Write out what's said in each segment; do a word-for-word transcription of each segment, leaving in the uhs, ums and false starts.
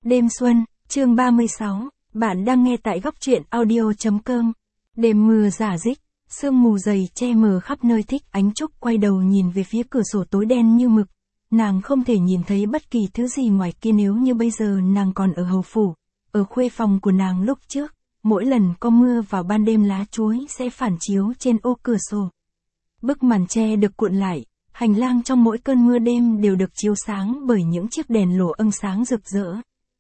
Đêm xuân, chương ba mươi sáu, bạn đang nghe tại góc truyện audio chấm com. Đêm mưa rả rích, sương mù dày che mờ khắp nơi. Thích Ánh Trúc quay đầu nhìn về phía cửa sổ tối đen như mực. Nàng không thể nhìn thấy bất kỳ thứ gì ngoài kia nếu như bây giờ nàng còn ở hầu phủ, ở khuê phòng của nàng lúc trước. Mỗi lần có mưa vào ban đêm lá chuối sẽ phản chiếu trên ô cửa sổ. Bức màn tre được cuộn lại, hành lang trong mỗi cơn mưa đêm đều được chiếu sáng bởi những chiếc đèn lổ âng sáng rực rỡ.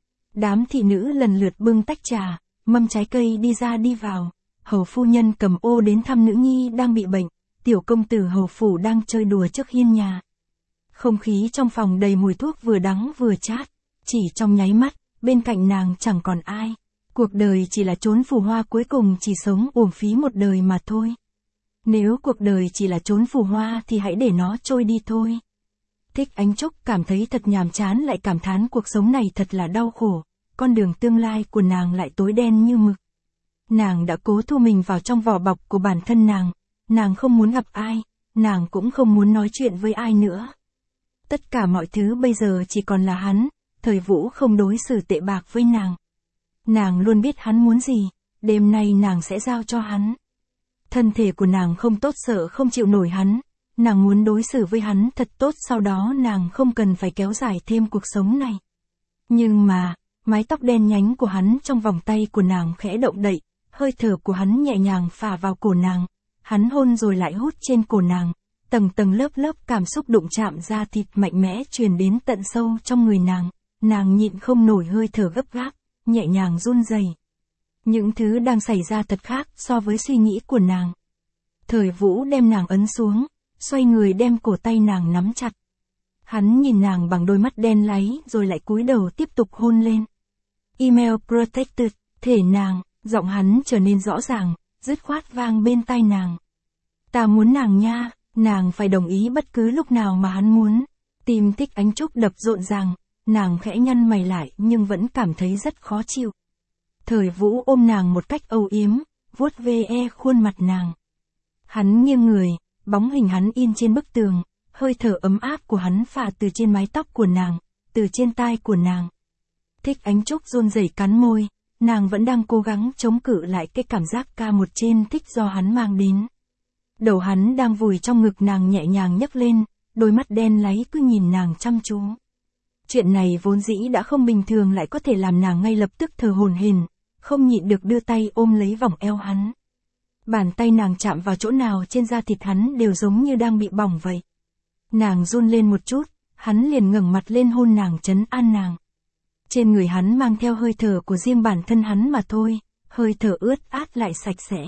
Đám thị nữ lần lượt bưng tách trà, mâm trái cây đi ra đi vào. Hầu phu nhân cầm ô đến thăm nữ nhi đang bị bệnh, tiểu công tử hầu phủ đang chơi đùa trước hiên nhà. Không khí trong phòng đầy mùi thuốc vừa đắng vừa chát, chỉ trong nháy mắt, bên cạnh nàng chẳng còn ai. Cuộc đời chỉ là chốn phù hoa, cuối cùng chỉ sống uổng phí một đời mà thôi. Nếu cuộc đời chỉ là chốn phù hoa thì hãy để nó trôi đi thôi. Thích Ánh Trúc cảm thấy thật nhàm chán, lại cảm thán cuộc sống này thật là đau khổ, con đường tương lai của nàng lại tối đen như mực. Nàng đã cố thu mình vào trong vỏ bọc của bản thân nàng, nàng không muốn gặp ai, nàng cũng không muốn nói chuyện với ai nữa. Tất cả mọi thứ bây giờ chỉ còn là hắn, Thời Vũ không đối xử tệ bạc với nàng. Nàng luôn biết hắn muốn gì, đêm nay nàng sẽ giao cho hắn. Thân thể của nàng không tốt, sợ không chịu nổi hắn, nàng muốn đối xử với hắn thật tốt, sau đó nàng không cần phải kéo dài thêm cuộc sống này. Nhưng mà, mái tóc đen nhánh của hắn trong vòng tay của nàng khẽ động đậy, hơi thở của hắn nhẹ nhàng phả vào cổ nàng, hắn hôn rồi lại hút trên cổ nàng, tầng tầng lớp lớp cảm xúc đụng chạm da thịt mạnh mẽ truyền đến tận sâu trong người nàng, nàng nhịn không nổi hơi thở gấp gáp, nhẹ nhàng run rẩy. Những thứ đang xảy ra thật khác so với suy nghĩ của nàng. Thời Vũ đem nàng ấn xuống, xoay người đem cổ tay nàng nắm chặt. Hắn nhìn nàng bằng đôi mắt đen láy rồi lại cúi đầu tiếp tục hôn lên. Email protected, thể nàng, giọng hắn trở nên rõ ràng, dứt khoát vang bên tai nàng. Ta muốn nàng nha, nàng phải đồng ý bất cứ lúc nào mà hắn muốn. Tim Thích Ánh Trúc đập rộn ràng, nàng khẽ nhăn mày lại nhưng vẫn cảm thấy rất khó chịu. Thời Vũ ôm nàng một cách âu yếm, vuốt ve khuôn mặt nàng. Hắn nghiêng người, bóng hình hắn in trên bức tường, hơi thở ấm áp của hắn phả từ trên mái tóc của nàng, từ trên tai của nàng. Thích Ánh Trúc run rẩy cắn môi, nàng vẫn đang cố gắng chống cự lại cái cảm giác ca một trên thích do hắn mang đến. Đầu hắn đang vùi trong ngực nàng nhẹ nhàng nhấc lên, đôi mắt đen láy cứ nhìn nàng chăm chú. Chuyện này vốn dĩ đã không bình thường, lại có thể làm nàng ngay lập tức thở hổn hển, không nhịn được đưa tay ôm lấy vòng eo hắn. Bàn tay nàng chạm vào chỗ nào trên da thịt hắn đều giống như đang bị bỏng vậy. Nàng run lên một chút, hắn liền ngẩng mặt lên hôn nàng, trấn an nàng. Trên người hắn mang theo hơi thở của riêng bản thân hắn mà thôi, hơi thở ướt át lại sạch sẽ.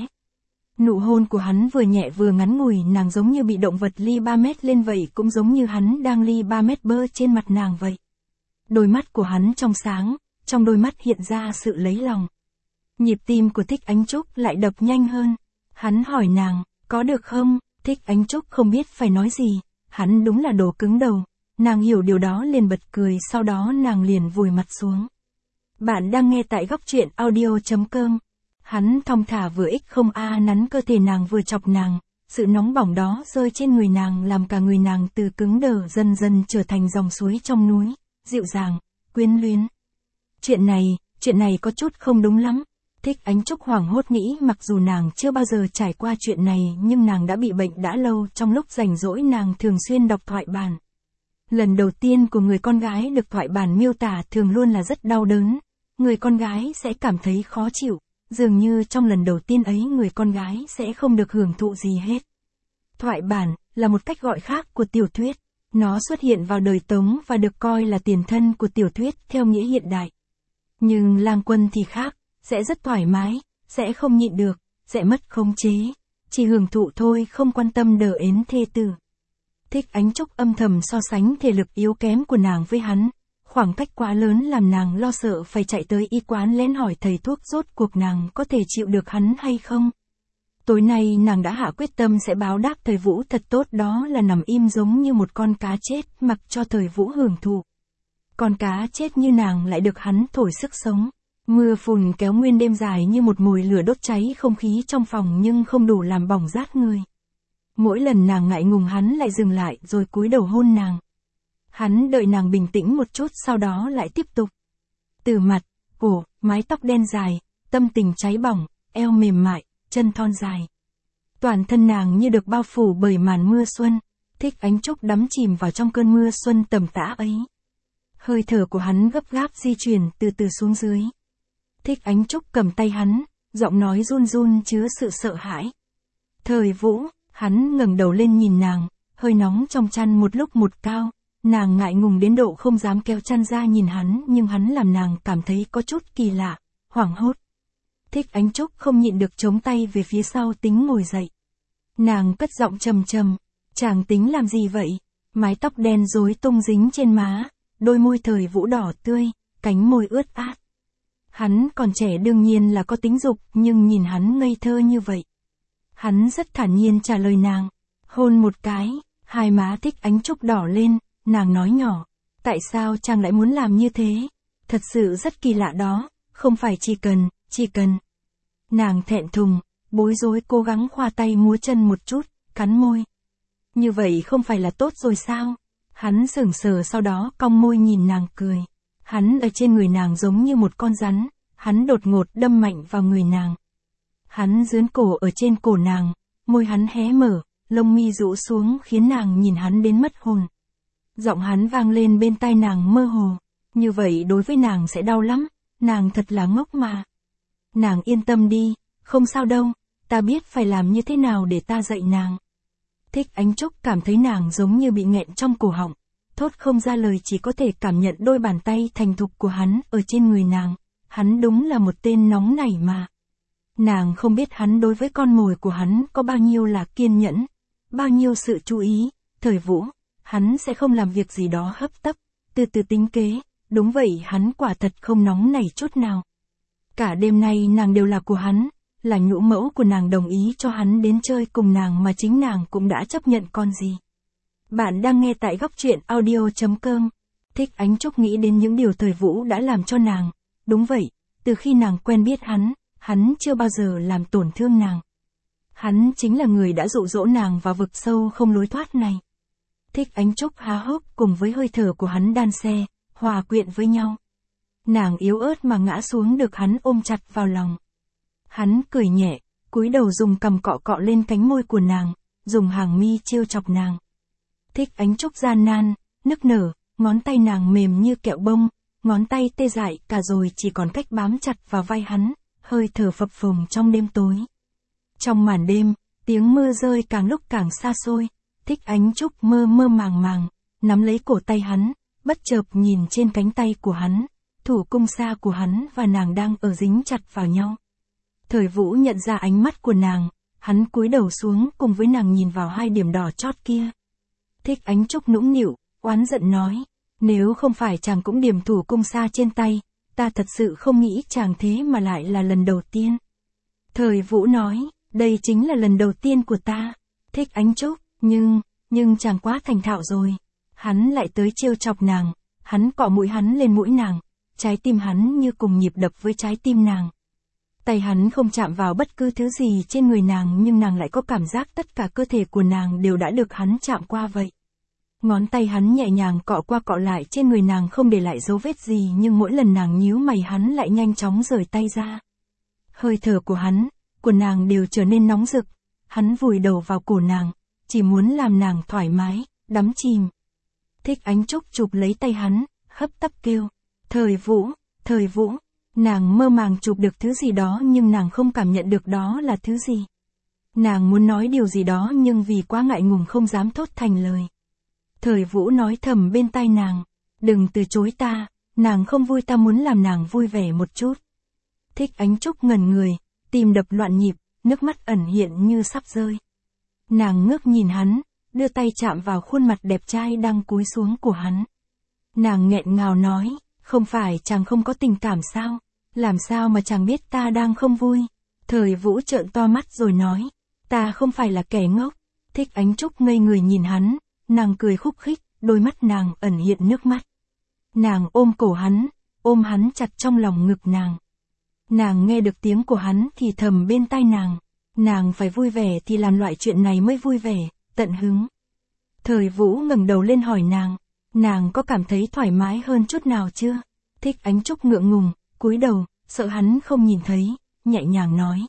Nụ hôn của hắn vừa nhẹ vừa ngắn ngủi, nàng giống như bị động vật ly ba mét lên vậy, cũng giống như hắn đang ly ba mét bơ trên mặt nàng vậy. Đôi mắt của hắn trong sáng, trong đôi mắt hiện ra sự lấy lòng. Nhịp tim của Thích Ánh Trúc lại đập nhanh hơn. Hắn hỏi nàng, có được không? Thích Ánh Trúc không biết phải nói gì, hắn đúng là đồ cứng đầu. Nàng hiểu điều đó liền bật cười, sau đó nàng liền vùi mặt xuống. Bạn đang nghe tại góc truyện audio chấm com. Hắn thong thả vừa ích không a nắn cơ thể nàng vừa chọc nàng, sự nóng bỏng đó rơi trên người nàng làm cả người nàng từ cứng đờ dần dần trở thành dòng suối trong núi, dịu dàng, quyến luyến. Chuyện này, chuyện này có chút không đúng lắm. Thích Ánh Trúc hoảng hốt nghĩ, mặc dù nàng chưa bao giờ trải qua chuyện này nhưng nàng đã bị bệnh đã lâu, trong lúc rảnh rỗi nàng thường xuyên đọc thoại bản. Lần đầu tiên của người con gái được thoại bản miêu tả thường luôn là rất đau đớn, người con gái sẽ cảm thấy khó chịu, dường như trong lần đầu tiên ấy người con gái sẽ không được hưởng thụ gì hết. Thoại bản là một cách gọi khác của tiểu thuyết, nó xuất hiện vào đời Tống và được coi là tiền thân của tiểu thuyết theo nghĩa hiện đại. Nhưng Lang Quân thì khác, sẽ rất thoải mái, sẽ không nhịn được, sẽ mất khống chế, chỉ hưởng thụ thôi, không quan tâm đờ ến thê tử. Thích Ánh Trúc âm thầm so sánh thể lực yếu kém của nàng với hắn, khoảng cách quá lớn làm nàng lo sợ, phải chạy tới y quán lén hỏi thầy thuốc rốt cuộc nàng có thể chịu được hắn hay không. Tối nay nàng đã hạ quyết tâm sẽ báo đáp Thời Vũ thật tốt, đó là nằm im giống như một con cá chết mặc cho Thời Vũ hưởng thụ. Con cá chết như nàng lại được hắn thổi sức sống. Mưa phùn kéo nguyên đêm dài như một mồi lửa đốt cháy không khí trong phòng nhưng không đủ làm bỏng rát người. Mỗi lần nàng ngại ngùng hắn lại dừng lại rồi cúi đầu hôn nàng. Hắn đợi nàng bình tĩnh một chút sau đó lại tiếp tục. Từ mặt, cổ, mái tóc đen dài, tâm tình cháy bỏng, eo mềm mại, chân thon dài. Toàn thân nàng như được bao phủ bởi màn mưa xuân. Thích Ánh Trúc đắm chìm vào trong cơn mưa xuân tầm tã ấy. Hơi thở của hắn gấp gáp di chuyển từ từ xuống dưới. Thích Ánh Trúc cầm tay hắn, giọng nói run run chứa sự sợ hãi. Thời Vũ, hắn ngẩng đầu lên nhìn nàng, hơi nóng trong chăn một lúc một cao, nàng ngại ngùng đến độ không dám kéo chăn ra nhìn hắn, nhưng hắn làm nàng cảm thấy có chút kỳ lạ, hoảng hốt. Thích Ánh Trúc không nhịn được chống tay về phía sau tính ngồi dậy. Nàng cất giọng trầm trầm, chàng tính làm gì vậy? Mái tóc đen rối tung dính trên má, đôi môi Thời Vũ đỏ tươi, cánh môi ướt át. Hắn còn trẻ đương nhiên là có tính dục, nhưng nhìn hắn ngây thơ như vậy. Hắn rất thản nhiên trả lời nàng, hôn một cái, hai má Thích Ánh Trúc đỏ lên, nàng nói nhỏ, tại sao chàng lại muốn làm như thế? Thật sự rất kỳ lạ đó, không phải chỉ cần, chỉ cần. Nàng thẹn thùng, bối rối cố gắng khoa tay múa chân một chút, cắn môi. Như vậy không phải là tốt rồi sao? Hắn sững sờ sau đó cong môi nhìn nàng cười. Hắn ở trên người nàng giống như một con rắn, hắn đột ngột đâm mạnh vào người nàng. Hắn dướn cổ ở trên cổ nàng, môi hắn hé mở, lông mi rũ xuống khiến nàng nhìn hắn đến mất hồn. Giọng hắn vang lên bên tai nàng mơ hồ, như vậy đối với nàng sẽ đau lắm, nàng thật là ngốc mà. Nàng yên tâm đi, không sao đâu, ta biết phải làm như thế nào để ta dạy nàng. Thích Ánh Trúc cảm thấy nàng giống như bị nghẹn trong cổ họng, thốt không ra lời, chỉ có thể cảm nhận đôi bàn tay thành thục của hắn ở trên người nàng. Hắn đúng là một tên nóng nảy mà. Nàng không biết hắn đối với con mồi của hắn có bao nhiêu là kiên nhẫn, bao nhiêu sự chú ý. Thời Vũ, hắn sẽ không làm việc gì đó hấp tấp, từ từ tính kế, đúng vậy, hắn quả thật không nóng nảy chút nào. Cả đêm nay nàng đều là của hắn, là nhũ mẫu của nàng, đồng ý cho hắn đến chơi cùng nàng mà chính nàng cũng đã chấp nhận con gì. Bạn đang nghe tại góc truyện audio chấm com. Thích Ánh Trúc nghĩ đến những điều Thời Vũ đã làm cho nàng. Đúng vậy, từ khi nàng quen biết hắn, hắn chưa bao giờ làm tổn thương nàng. Hắn chính là người đã dụ dỗ nàng vào vực sâu không lối thoát này. Thích Ánh Trúc há hốc cùng với hơi thở của hắn đan xen, hòa quyện với nhau. Nàng yếu ớt mà ngã xuống được hắn ôm chặt vào lòng. Hắn cười nhẹ, cúi đầu dùng cằm cọ cọ lên cánh môi của nàng, dùng hàng mi trêu chọc nàng. Thích Ánh Trúc gian nan, nức nở, ngón tay nàng mềm như kẹo bông, ngón tay tê dại cả rồi chỉ còn cách bám chặt vào vai hắn, hơi thở phập phồng trong đêm tối. Trong màn đêm, tiếng mưa rơi càng lúc càng xa xôi, Thích Ánh Trúc mơ mơ màng màng, nắm lấy cổ tay hắn, bất chợt nhìn trên cánh tay của hắn, thủ cung xa của hắn và nàng đang ở dính chặt vào nhau. Thời Vũ nhận ra ánh mắt của nàng, hắn cúi đầu xuống cùng với nàng nhìn vào hai điểm đỏ chót kia. Thích Ánh Trúc nũng nịu, oán giận nói, nếu không phải chàng cũng điểm thủ cung xa trên tay, ta thật sự không nghĩ chàng thế mà lại là lần đầu tiên. Thời Vũ nói, đây chính là lần đầu tiên của ta. Thích Ánh Trúc, nhưng, nhưng chàng quá thành thạo rồi. Hắn lại tới trêu chọc nàng, hắn cọ mũi hắn lên mũi nàng, trái tim hắn như cùng nhịp đập với trái tim nàng. Tay hắn không chạm vào bất cứ thứ gì trên người nàng, nhưng nàng lại có cảm giác tất cả cơ thể của nàng đều đã được hắn chạm qua vậy. Ngón tay hắn nhẹ nhàng cọ qua cọ lại trên người nàng không để lại dấu vết gì, nhưng mỗi lần nàng nhíu mày hắn lại nhanh chóng rời tay ra. Hơi thở của hắn, của nàng đều trở nên nóng rực, hắn vùi đầu vào cổ nàng, chỉ muốn làm nàng thoải mái, đắm chìm. Thích Ánh Trúc chụp lấy tay hắn, hấp tấp kêu, Thời Vũ, Thời Vũ. Nàng mơ màng chụp được thứ gì đó nhưng nàng không cảm nhận được đó là thứ gì. Nàng muốn nói điều gì đó nhưng vì quá ngại ngùng không dám thốt thành lời. Thời Vũ nói thầm bên tai nàng, đừng từ chối ta, nàng không vui, ta muốn làm nàng vui vẻ một chút. Thích Ánh Trúc ngẩn người, tim đập loạn nhịp, nước mắt ẩn hiện như sắp rơi. Nàng ngước nhìn hắn, đưa tay chạm vào khuôn mặt đẹp trai đang cúi xuống của hắn. Nàng nghẹn ngào nói, không phải chàng không có tình cảm sao? Làm sao mà chàng biết ta đang không vui? Thời Vũ trợn to mắt rồi nói, ta không phải là kẻ ngốc. Thích Ánh Trúc ngây người nhìn hắn, nàng cười khúc khích, đôi mắt nàng ẩn hiện nước mắt. Nàng ôm cổ hắn, ôm hắn chặt trong lòng ngực nàng. Nàng nghe được tiếng của hắn thì thầm bên tai nàng, nàng phải vui vẻ thì làm loại chuyện này mới vui vẻ, tận hứng. Thời Vũ ngẩng đầu lên hỏi nàng, nàng có cảm thấy thoải mái hơn chút nào chưa? Thích Ánh Trúc ngượng ngùng, cúi đầu, sợ hắn không nhìn thấy, nhẹ nhàng nói.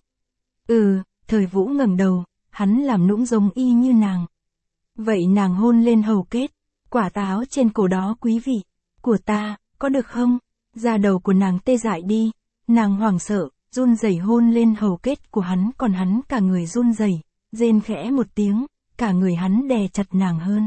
Ừ, Thời Vũ ngẩng đầu, hắn làm nũng giống y như nàng. Vậy nàng hôn lên hầu kết, quả táo trên cổ đó quý vị, của ta, có được không? Da đầu của nàng tê dại đi, nàng hoảng sợ, run rẩy hôn lên hầu kết của hắn, còn hắn cả người run rẩy, rên khẽ một tiếng, cả người hắn đè chặt nàng hơn.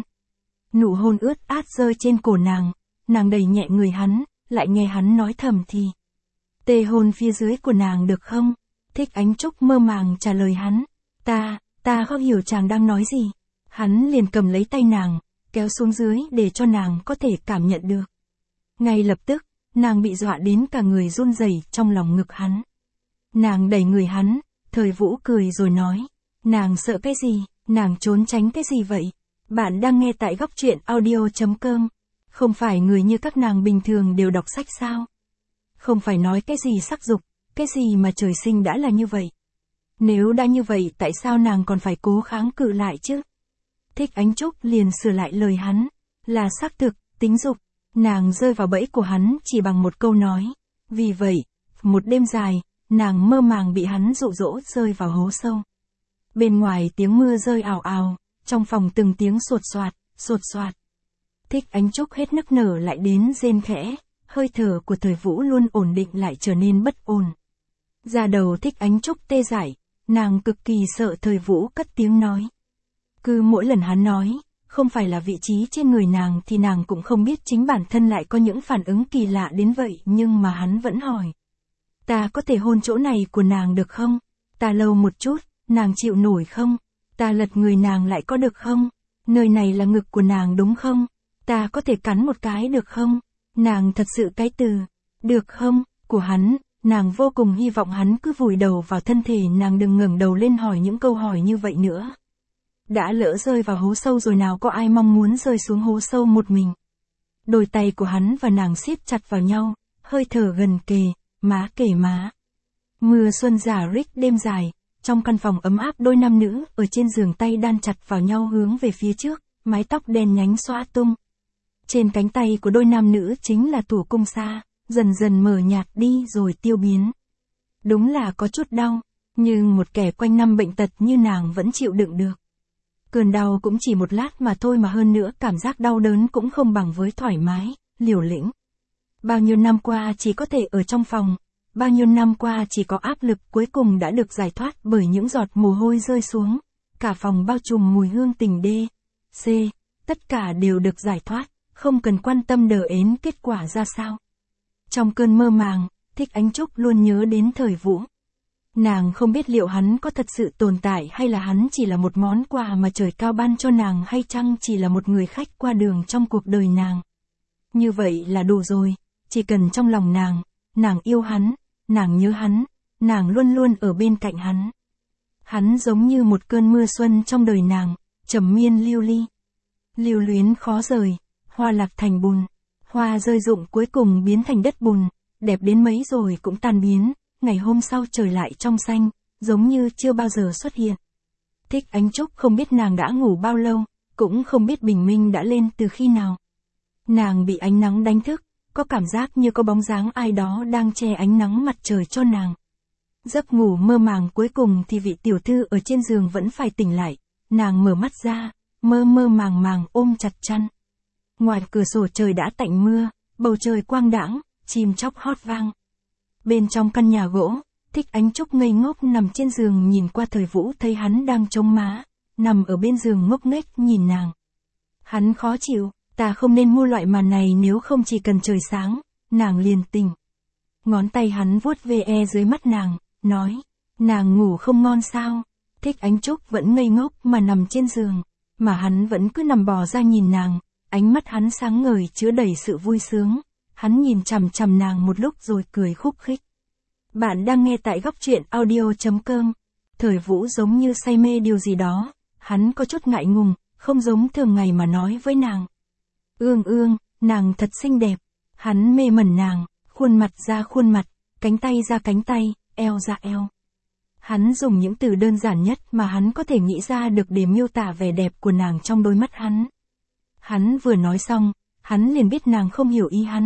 Nụ hôn ướt át rơi trên cổ nàng, nàng đẩy nhẹ người hắn, lại nghe hắn nói thầm thì. Tê hôn phía dưới của nàng được không? Thích Ánh Trúc mơ màng trả lời hắn. Ta, ta không hiểu chàng đang nói gì. Hắn liền cầm lấy tay nàng, kéo xuống dưới để cho nàng có thể cảm nhận được. Ngay lập tức, nàng bị dọa đến cả người run rẩy trong lòng ngực hắn. Nàng đẩy người hắn, Thời Vũ cười rồi nói. Nàng sợ cái gì, nàng trốn tránh cái gì vậy? Bạn đang nghe tại góc truyện audio chấm com. Không phải người như các nàng bình thường đều đọc sách sao? Không phải nói cái gì sắc dục, cái gì mà trời sinh đã là như vậy. Nếu đã như vậy tại sao nàng còn phải cố kháng cự lại chứ? Thích Ánh Trúc liền sửa lại lời hắn, là xác thực, tính dục. Nàng rơi vào bẫy của hắn chỉ bằng một câu nói. Vì vậy, một đêm dài, nàng mơ màng bị hắn dụ dỗ rơi vào hố sâu. Bên ngoài tiếng mưa rơi ào ào, trong phòng từng tiếng sột soạt, sột soạt. Thích Ánh Trúc hết nức nở lại đến rên khẽ, hơi thở của Thời Vũ luôn ổn định lại trở nên bất ổn. Da đầu Thích Ánh Trúc tê dại, nàng cực kỳ sợ Thời Vũ cất tiếng nói. Cứ mỗi lần hắn nói, không phải là vị trí trên người nàng thì nàng cũng không biết chính bản thân lại có những phản ứng kỳ lạ đến vậy, nhưng mà hắn vẫn hỏi. Ta có thể hôn chỗ này của nàng được không? Ta lâu một chút, nàng chịu nổi không? Ta lật người nàng lại có được không? Nơi này là ngực của nàng đúng không? Ta có thể cắn một cái được không? Nàng thật sự cái từ, được không, của hắn, nàng vô cùng hy vọng hắn cứ vùi đầu vào thân thể nàng, đừng ngẩng đầu lên hỏi những câu hỏi như vậy nữa. Đã lỡ rơi vào hố sâu rồi, nào có ai mong muốn rơi xuống hố sâu một mình. Đôi tay của hắn và nàng siết chặt vào nhau, hơi thở gần kề, má kề má. Mưa xuân rả rích đêm dài, trong căn phòng ấm áp đôi nam nữ ở trên giường tay đan chặt vào nhau hướng về phía trước, mái tóc đen nhánh xõa tung. Trên cánh tay của đôi nam nữ chính là thủ cung xa, dần dần mờ nhạt đi rồi tiêu biến. Đúng là có chút đau, nhưng một kẻ quanh năm bệnh tật như nàng vẫn chịu đựng được. Cơn đau cũng chỉ một lát mà thôi, mà hơn nữa cảm giác đau đớn cũng không bằng với thoải mái, liều lĩnh. Bao nhiêu năm qua chỉ có thể ở trong phòng, bao nhiêu năm qua chỉ có áp lực, cuối cùng đã được giải thoát bởi những giọt mồ hôi rơi xuống. Cả phòng bao trùm mùi hương tình D, C, tất cả đều được giải thoát, không cần quan tâm đờ ến kết quả ra sao. Trong cơn mơ màng, Thích Ánh Trúc luôn nhớ đến Thời Vũ. Nàng không biết liệu hắn có thật sự tồn tại hay là hắn chỉ là một món quà mà trời cao ban cho nàng, hay chăng chỉ là một người khách qua đường trong cuộc đời nàng. Như vậy là đủ rồi, chỉ cần trong lòng nàng, nàng yêu hắn, nàng nhớ hắn, nàng luôn luôn ở bên cạnh hắn. Hắn giống như một cơn mưa xuân trong đời nàng, trầm miên lưu ly. Lưu luyến khó rời, hoa lạc thành bùn, hoa rơi rụng cuối cùng biến thành đất bùn, đẹp đến mấy rồi cũng tan biến. Ngày hôm sau trời lại trong xanh, giống như chưa bao giờ xuất hiện. Thích Ánh Trúc không biết nàng đã ngủ bao lâu, cũng không biết bình minh đã lên từ khi nào. Nàng bị ánh nắng đánh thức, có cảm giác như có bóng dáng ai đó đang che ánh nắng mặt trời cho nàng. Giấc ngủ mơ màng cuối cùng thì vị tiểu thư ở trên giường vẫn phải tỉnh lại, nàng mở mắt ra, mơ mơ màng màng ôm chặt chăn. Ngoài cửa sổ trời đã tạnh mưa, bầu trời quang đãng, chim chóc hót vang. Bên trong căn nhà gỗ, Thích Ánh Trúc ngây ngốc nằm trên giường nhìn qua Thời Vũ, thấy hắn đang chống má, nằm ở bên giường ngốc nghếch nhìn nàng. Hắn khó chịu, ta không nên mua loại màn này, nếu không chỉ cần trời sáng, nàng liền tỉnh. Ngón tay hắn vuốt ve dưới mắt nàng, nói, nàng ngủ không ngon sao? Thích Ánh Trúc vẫn ngây ngốc mà nằm trên giường, mà hắn vẫn cứ nằm bò ra nhìn nàng, ánh mắt hắn sáng ngời chứa đầy sự vui sướng. Hắn nhìn chằm chằm nàng một lúc rồi cười khúc khích. Bạn đang nghe tại góc truyện audio chấm com. Thời Vũ giống như say mê điều gì đó, hắn có chút ngại ngùng, không giống thường ngày mà nói với nàng. Ương ương, nàng thật xinh đẹp. Hắn mê mẩn nàng, khuôn mặt ra khuôn mặt, cánh tay ra cánh tay, eo ra eo. Hắn dùng những từ đơn giản nhất mà hắn có thể nghĩ ra được để miêu tả vẻ đẹp của nàng trong đôi mắt hắn. Hắn vừa nói xong, hắn liền biết nàng không hiểu ý hắn.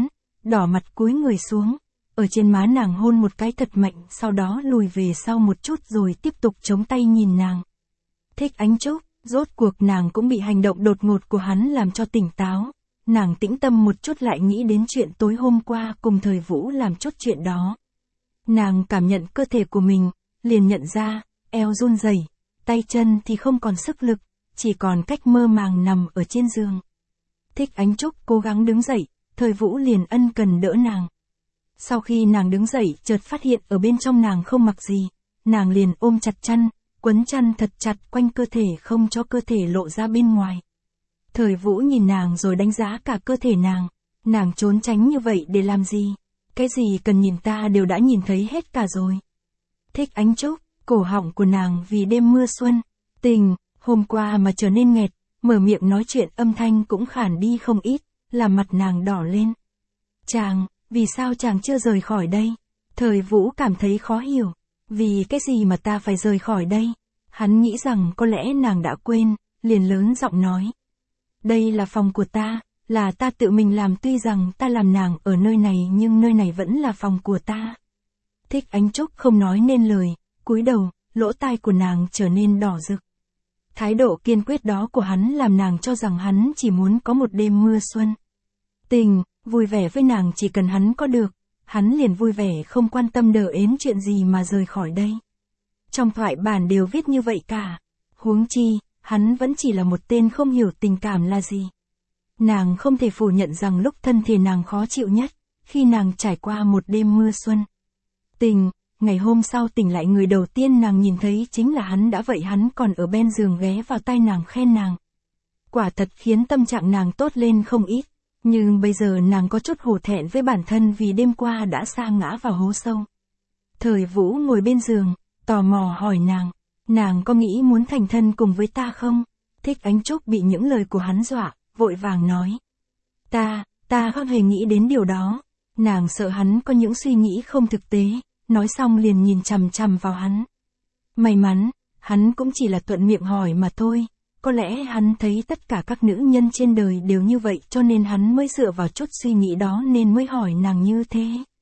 đỏ mặt cúi người xuống, ở trên má nàng hôn một cái thật mạnh, sau đó lùi về sau một chút rồi tiếp tục chống tay nhìn nàng. Thích Ánh Trúc, rốt cuộc nàng cũng bị hành động đột ngột của hắn làm cho tỉnh táo. Nàng tĩnh tâm một chút lại nghĩ đến chuyện tối hôm qua cùng Thời Vũ làm chút chuyện đó. Nàng cảm nhận cơ thể của mình, liền nhận ra, eo run rẩy, tay chân thì không còn sức lực, chỉ còn cách mơ màng nằm ở trên giường. Thích Ánh Trúc cố gắng đứng dậy, Thời Vũ liền ân cần đỡ nàng. Sau khi nàng đứng dậy chợt phát hiện ở bên trong nàng không mặc gì, nàng liền ôm chặt chăn, quấn chăn thật chặt quanh cơ thể không cho cơ thể lộ ra bên ngoài. Thời Vũ nhìn nàng rồi đánh giá cả cơ thể nàng, nàng trốn tránh như vậy để làm gì? Cái gì cần nhìn ta đều đã nhìn thấy hết cả rồi. Thích Ánh Trúc, cổ họng của nàng vì đêm mưa xuân, tình, hôm qua mà trở nên nghẹt, mở miệng nói chuyện âm thanh cũng khản đi không ít, làm mặt nàng đỏ lên. Chàng, vì sao chàng chưa rời khỏi đây? Thời Vũ cảm thấy khó hiểu, vì cái gì mà ta phải rời khỏi đây? Hắn nghĩ rằng có lẽ nàng đã quên, liền lớn giọng nói. Đây là phòng của ta, là ta tự mình làm, tuy rằng ta làm nàng ở nơi này nhưng nơi này vẫn là phòng của ta. Thích Ánh Trúc không nói nên lời, cúi đầu, lỗ tai của nàng trở nên đỏ rực. Thái độ kiên quyết đó của hắn làm nàng cho rằng hắn chỉ muốn có một đêm mưa xuân. Tình, vui vẻ với nàng chỉ cần hắn có được, hắn liền vui vẻ không quan tâm đờ ến chuyện gì mà rời khỏi đây. Trong thoại bản đều viết như vậy cả. Huống chi, hắn vẫn chỉ là một tên không hiểu tình cảm là gì. Nàng không thể phủ nhận rằng lúc thân thể nàng khó chịu nhất, khi nàng trải qua một đêm mưa xuân. Tình, ngày hôm sau tỉnh lại người đầu tiên nàng nhìn thấy chính là hắn, đã vậy hắn còn ở bên giường ghé vào tai nàng khen nàng. Quả thật khiến tâm trạng nàng tốt lên không ít, nhưng bây giờ nàng có chút hổ thẹn với bản thân vì đêm qua đã sa ngã vào hố sâu. Thời Vũ ngồi bên giường, tò mò hỏi nàng, nàng có nghĩ muốn thành thân cùng với ta không? Thích Ánh Trúc bị những lời của hắn dọa, vội vàng nói. Ta, ta không hề nghĩ đến điều đó. Nàng sợ hắn có những suy nghĩ không thực tế, nói xong liền nhìn chằm chằm vào hắn. May mắn, hắn cũng chỉ là thuận miệng hỏi mà thôi. Có lẽ hắn thấy tất cả các nữ nhân trên đời đều như vậy cho nên hắn mới dựa vào chút suy nghĩ đó nên mới hỏi nàng như thế.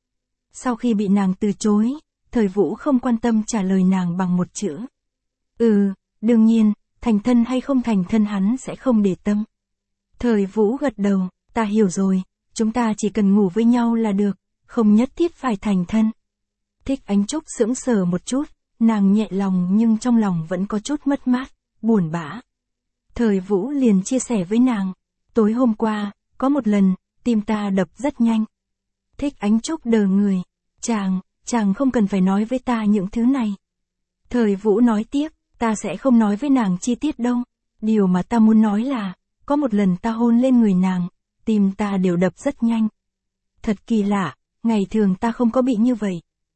Sau khi bị nàng từ chối, Thời Vũ không quan tâm trả lời nàng bằng một chữ. Ừ, đương nhiên, thành thân hay không thành thân hắn sẽ không để tâm. Thời Vũ gật đầu, ta hiểu rồi, chúng ta chỉ cần ngủ với nhau là được, không nhất thiết phải thành thân. Thích Ánh Trúc sững sờ một chút, nàng nhẹ lòng nhưng trong lòng vẫn có chút mất mát, buồn bã. Thời Vũ liền chia sẻ với nàng, tối hôm qua, có một lần, tim ta đập rất nhanh. Thích Ánh Trúc đờ người, chàng, chàng không cần phải nói với ta những thứ này. Thời Vũ nói tiếp, ta sẽ không nói với nàng chi tiết đâu, điều mà ta muốn nói là, có một lần ta hôn lên người nàng, tim ta đều đập rất nhanh. Thật kỳ lạ, ngày thường ta không có bị như vậy.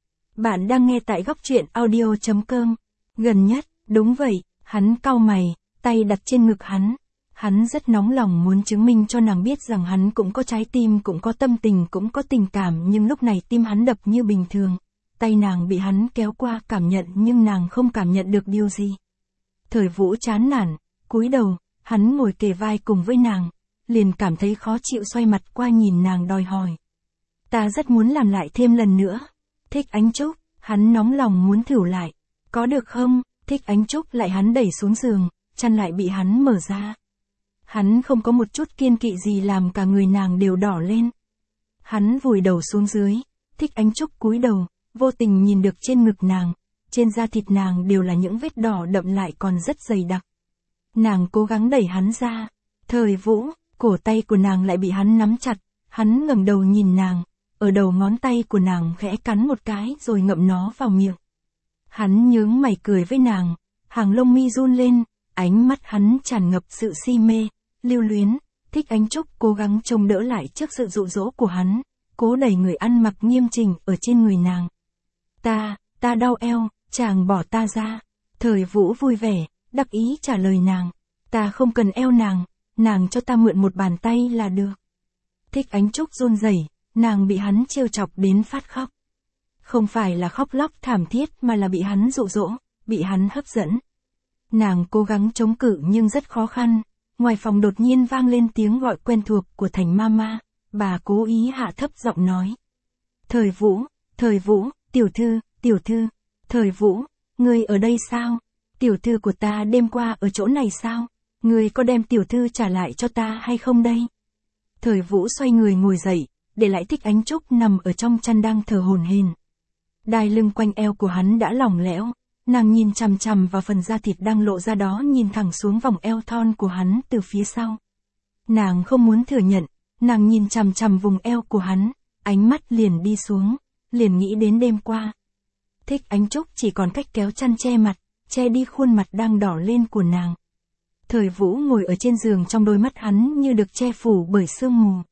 Bạn đang nghe tại góc truyện audio chấm com. Gần nhất, đúng vậy, hắn cau mày, tay đặt trên ngực hắn. Hắn rất nóng lòng muốn chứng minh cho nàng biết rằng hắn cũng có trái tim, cũng có tâm tình, cũng có tình cảm, nhưng lúc này tim hắn đập như bình thường. Tay nàng bị hắn kéo qua cảm nhận nhưng nàng không cảm nhận được điều gì. Thời Vũ chán nản, cúi đầu, hắn ngồi kề vai cùng với nàng, liền cảm thấy khó chịu xoay mặt qua nhìn nàng đòi hỏi. Ta rất muốn làm lại thêm lần nữa. Thích Ánh Trúc, hắn nóng lòng muốn thử lại. Có được không? Thích Ánh Trúc lại hắn đẩy xuống giường, chăn lại bị hắn mở ra. Hắn không có một chút kiên kỵ gì làm cả người nàng đều đỏ lên. Hắn vùi đầu xuống dưới, Thích Ánh Trúc cúi đầu, vô tình nhìn được trên ngực nàng, trên da thịt nàng đều là những vết đỏ đậm lại còn rất dày đặc. Nàng cố gắng đẩy hắn ra. Thời Vũ, cổ tay của nàng lại bị hắn nắm chặt, hắn ngẩng đầu nhìn nàng, ở đầu ngón tay của nàng khẽ cắn một cái rồi ngậm nó vào miệng. Hắn nhướng mày cười với nàng, hàng lông mi run lên, ánh mắt hắn tràn ngập sự si mê, lưu luyến. Thích Ánh Trúc cố gắng trông đỡ lại trước sự dụ dỗ của hắn, cố đẩy người ăn mặc nghiêm chỉnh ở trên người nàng. Ta, ta đau eo, chàng bỏ ta ra. Thời Vũ vui vẻ, đắc ý trả lời nàng. Ta không cần eo nàng, nàng cho ta mượn một bàn tay là được. Thích Ánh Trúc run rẩy, nàng bị hắn trêu chọc đến phát khóc. Không phải là khóc lóc thảm thiết mà là bị hắn dụ dỗ, bị hắn hấp dẫn. Nàng cố gắng chống cự nhưng rất khó khăn. Ngoài phòng đột nhiên vang lên tiếng gọi quen thuộc của Thành Mama. bà cố ý hạ thấp giọng nói. Thời Vũ, Thời Vũ, tiểu thư, tiểu thư, Thời Vũ, ngươi ở đây sao? Tiểu thư của ta đêm qua ở chỗ này sao? Ngươi có đem tiểu thư trả lại cho ta hay không đây? Thời Vũ xoay người ngồi dậy, để lại Thích Ánh Trúc nằm ở trong chăn đang thở hổn hển. Đai lưng quanh eo của hắn đã lỏng lẻo, nàng nhìn chằm chằm vào phần da thịt đang lộ ra đó, nhìn thẳng xuống vòng eo thon của hắn từ phía sau. Nàng không muốn thừa nhận, nàng nhìn chằm chằm vùng eo của hắn, ánh mắt liền đi xuống, liền nghĩ đến đêm qua. Thích Ánh Trúc chỉ còn cách kéo chăn che mặt, che đi khuôn mặt đang đỏ lên của nàng. Thời Vũ ngồi ở trên giường, trong đôi mắt hắn như được che phủ bởi sương mù.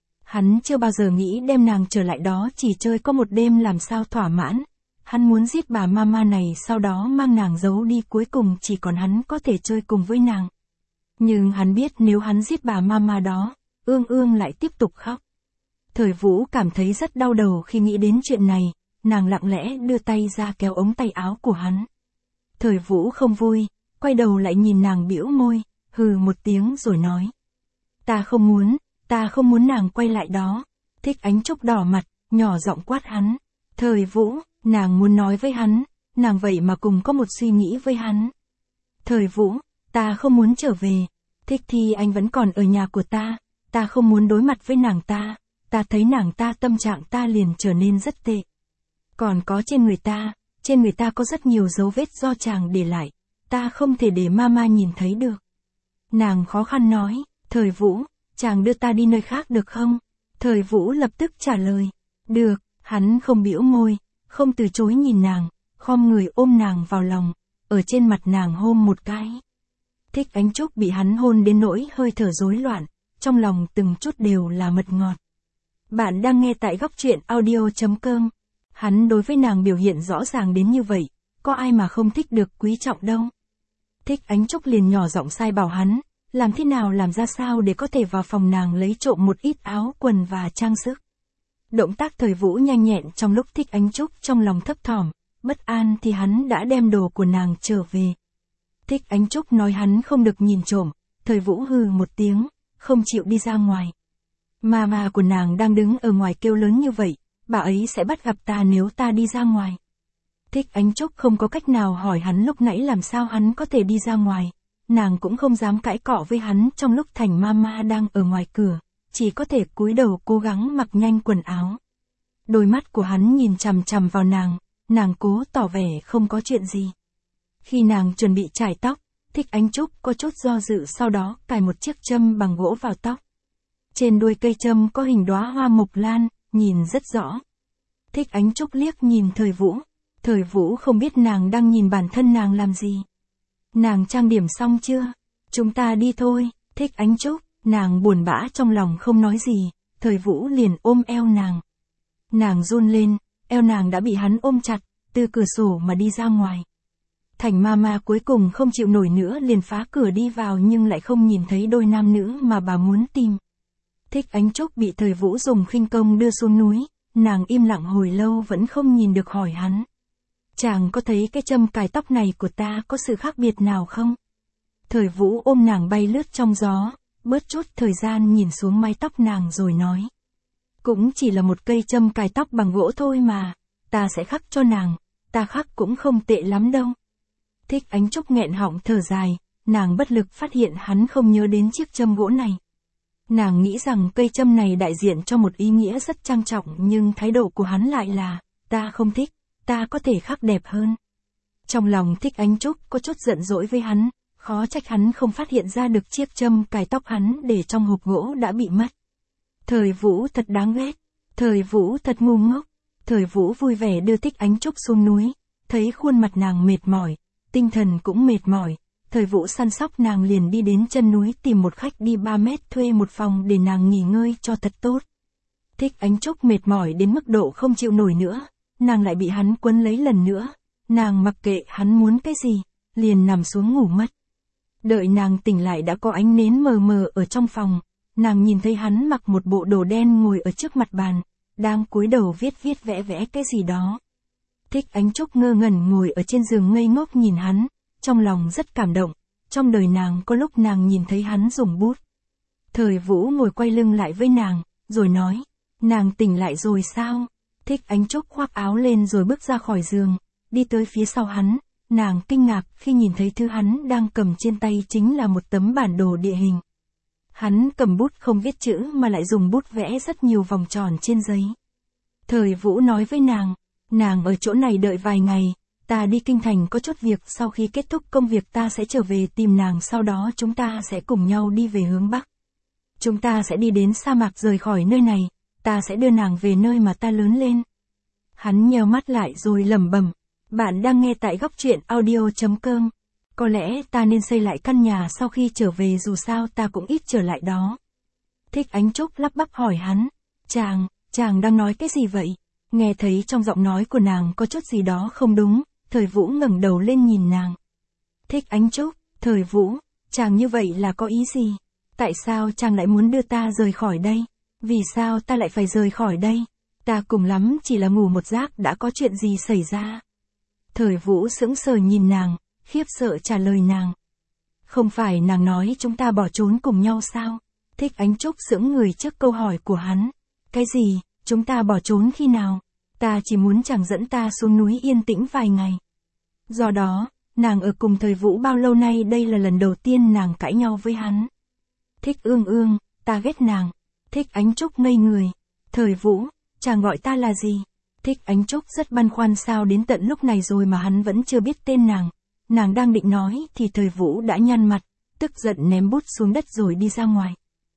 Hắn chưa bao giờ nghĩ đem nàng trở lại đó chỉ chơi có một đêm làm sao thỏa mãn. Hắn muốn giết bà mama này, sau đó mang nàng giấu đi, cuối cùng chỉ còn hắn có thể chơi cùng với nàng. Nhưng hắn biết nếu hắn giết bà mama đó, Ương Ương lại tiếp tục khóc. Thời Vũ cảm thấy rất đau đầu khi nghĩ đến chuyện này, nàng lặng lẽ đưa tay ra kéo ống tay áo của hắn. Thời Vũ không vui, quay đầu lại nhìn nàng bĩu môi, hừ một tiếng rồi nói. Ta không muốn, ta không muốn nàng quay lại đó. Thích Ánh Trúc đỏ mặt, nhỏ giọng quát hắn. Thời Vũ, nàng muốn nói với hắn, nàng vậy mà cùng có một suy nghĩ với hắn. Thời Vũ, ta không muốn trở về. Thích Thi Anh vẫn còn ở nhà của ta, ta không muốn đối mặt với nàng ta, ta thấy nàng ta tâm trạng ta liền trở nên rất tệ. Còn có trên người ta, trên người ta có rất nhiều dấu vết do chàng để lại, ta không thể để mama nhìn thấy được. Nàng khó khăn nói, Thời Vũ, chàng đưa ta đi nơi khác được không? Thời Vũ lập tức trả lời, được. Hắn không bĩu môi, không từ chối, nhìn nàng, khom người ôm nàng vào lòng, ở trên mặt nàng hôn một cái. Thích Ánh Trúc bị hắn hôn đến nỗi hơi thở rối loạn, trong lòng từng chút đều là mật ngọt. Bạn đang nghe tại góc truyện audio chấm com. Hắn đối với nàng biểu hiện rõ ràng đến như vậy, có ai mà không thích được quý trọng đâu. Thích Ánh Trúc liền nhỏ giọng sai bảo hắn, làm thế nào làm ra sao để có thể vào phòng nàng lấy trộm một ít áo quần và trang sức. Động tác Thời Vũ nhanh nhẹn, trong lúc Thích Ánh Trúc trong lòng thấp thỏm, bất an thì hắn đã đem đồ của nàng trở về. Thích Ánh Trúc nói hắn không được nhìn trộm, Thời Vũ hừ một tiếng, không chịu đi ra ngoài. Mama của nàng đang đứng ở ngoài kêu lớn như vậy, bà ấy sẽ bắt gặp ta nếu ta đi ra ngoài. Thích Ánh Trúc không có cách nào hỏi hắn lúc nãy làm sao hắn có thể đi ra ngoài, nàng cũng không dám cãi cọ với hắn trong lúc Thành mama đang ở ngoài cửa, chỉ có thể cúi đầu cố gắng mặc nhanh quần áo. Đôi mắt của hắn nhìn chằm chằm vào nàng, nàng cố tỏ vẻ không có chuyện gì. Khi nàng chuẩn bị chải tóc, Thích Ánh Trúc có chút do dự, sau đó cài một chiếc châm bằng gỗ vào tóc. Trên đuôi cây châm có hình đóa hoa mộc lan, nhìn rất rõ. Thích Ánh Trúc liếc nhìn Thời Vũ, Thời Vũ không biết nàng đang nhìn bản thân nàng làm gì. Nàng trang điểm xong chưa? Chúng ta đi thôi. Thích Ánh Trúc, nàng buồn bã trong lòng không nói gì, Thời Vũ liền ôm eo nàng. Nàng run lên, eo nàng đã bị hắn ôm chặt, từ cửa sổ mà đi ra ngoài. Thành mama cuối cùng không chịu nổi nữa liền phá cửa đi vào, nhưng lại không nhìn thấy đôi nam nữ mà bà muốn tìm. Thích Ánh Trúc bị Thời Vũ dùng khinh công đưa xuống núi, nàng im lặng hồi lâu vẫn không nhìn được, hỏi hắn. Chàng có thấy cái châm cài tóc này của ta có sự khác biệt nào không? Thời Vũ ôm nàng bay lướt trong gió, bớt chút thời gian nhìn xuống mái tóc nàng rồi nói. Cũng chỉ là một cây châm cài tóc bằng gỗ thôi mà, ta sẽ khắc cho nàng, ta khắc cũng không tệ lắm đâu. Thích Ánh Trúc nghẹn họng thở dài, nàng bất lực phát hiện hắn không nhớ đến chiếc châm gỗ này. Nàng nghĩ rằng cây châm này đại diện cho một ý nghĩa rất trang trọng, nhưng thái độ của hắn lại là, ta không thích, ta có thể khắc đẹp hơn. Trong lòng Thích Ánh Trúc có chút giận dỗi với hắn, khó trách hắn không phát hiện ra được chiếc châm cài tóc hắn để trong hộp gỗ đã bị mất. Thời Vũ thật đáng ghét, Thời Vũ thật ngu ngốc. Thời Vũ vui vẻ đưa Thích Ánh Trúc xuống núi, thấy khuôn mặt nàng mệt mỏi, tinh thần cũng mệt mỏi, Thời Vũ săn sóc nàng liền đi đến chân núi tìm một khách đi ba mét thuê một phòng để nàng nghỉ ngơi cho thật tốt. Thích Ánh Trúc mệt mỏi đến mức độ không chịu nổi nữa, nàng lại bị hắn quấn lấy lần nữa, nàng mặc kệ hắn muốn cái gì, liền nằm xuống ngủ mất. Đợi nàng tỉnh lại đã có ánh nến mờ mờ ở trong phòng, nàng nhìn thấy hắn mặc một bộ đồ đen ngồi ở trước mặt bàn, đang cúi đầu viết viết vẽ vẽ cái gì đó. Thích Ánh Trúc ngơ ngẩn ngồi ở trên giường ngây ngốc nhìn hắn, trong lòng rất cảm động, trong đời nàng có lúc nàng nhìn thấy hắn dùng bút. Thời Vũ ngồi quay lưng lại với nàng, rồi nói, nàng tỉnh lại rồi sao? Thích Ánh Trúc khoác áo lên rồi bước ra khỏi giường, đi tới phía sau hắn, nàng kinh ngạc khi nhìn thấy thứ hắn đang cầm trên tay chính là một tấm bản đồ địa hình. Hắn cầm bút không viết chữ mà lại dùng bút vẽ rất nhiều vòng tròn trên giấy. Thời Vũ nói với nàng, nàng ở chỗ này đợi vài ngày, ta đi kinh thành có chút việc, sau khi kết thúc công việc ta sẽ trở về tìm nàng, sau đó chúng ta sẽ cùng nhau đi về hướng Bắc. Chúng ta sẽ đi đến sa mạc rời khỏi nơi này, ta sẽ đưa nàng về nơi mà ta lớn lên. Hắn nheo mắt lại rồi lẩm bẩm, bạn đang nghe tại góc truyện audio chấm com. Có lẽ ta nên xây lại căn nhà sau khi trở về, dù sao ta cũng ít trở lại đó. Thích Ánh Trúc lắp bắp hỏi hắn, chàng, chàng đang nói cái gì vậy? Nghe thấy trong giọng nói của nàng có chút gì đó không đúng, Thời Vũ ngẩng đầu lên nhìn nàng. Thích Ánh Trúc, Thời Vũ, chàng như vậy là có ý gì? Tại sao chàng lại muốn đưa ta rời khỏi đây? Vì sao ta lại phải rời khỏi đây? Ta cùng lắm chỉ là ngủ một giấc, đã có chuyện gì xảy ra? Thời Vũ sững sờ nhìn nàng, khiếp sợ trả lời nàng. Không phải nàng nói chúng ta bỏ trốn cùng nhau sao? Thích Ánh Trúc sững người trước câu hỏi của hắn. Cái gì, chúng ta bỏ trốn khi nào? Ta chỉ muốn chàng dẫn ta xuống núi yên tĩnh vài ngày. Do đó, nàng ở cùng Thời Vũ bao lâu nay, đây là lần đầu tiên nàng cãi nhau với hắn. Thích Ương Ương, ta ghét nàng. Thích Ánh Trúc ngây người. Thời Vũ, chàng gọi ta là gì? Thích Ánh Trúc rất băn khoăn, sao đến tận lúc này rồi mà hắn vẫn chưa biết tên nàng. Nàng đang định nói thì Thời Vũ đã nhăn mặt, tức giận ném bút xuống đất rồi đi ra ngoài.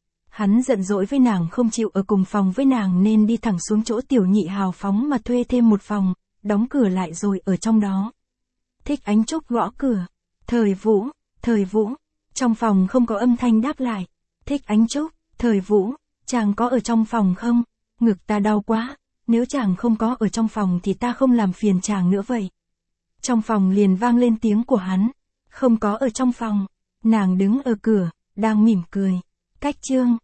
Hắn giận dỗi với nàng không chịu ở cùng phòng với nàng nên đi thẳng xuống chỗ Tiểu Nhị hào phóng mà thuê thêm một phòng, đóng cửa lại rồi ở trong đó. Thích Ánh Trúc gõ cửa. Thời Vũ, Thời Vũ. Trong phòng không có âm thanh đáp lại. Thích Ánh Trúc, Thời Vũ, chàng có ở trong phòng không? Ngực ta đau quá, nếu chàng không có ở trong phòng thì ta không làm phiền chàng nữa vậy. Trong phòng liền vang lên tiếng của hắn. Không có ở trong phòng. Nàng đứng ở cửa, đang mỉm cười. Cách chương.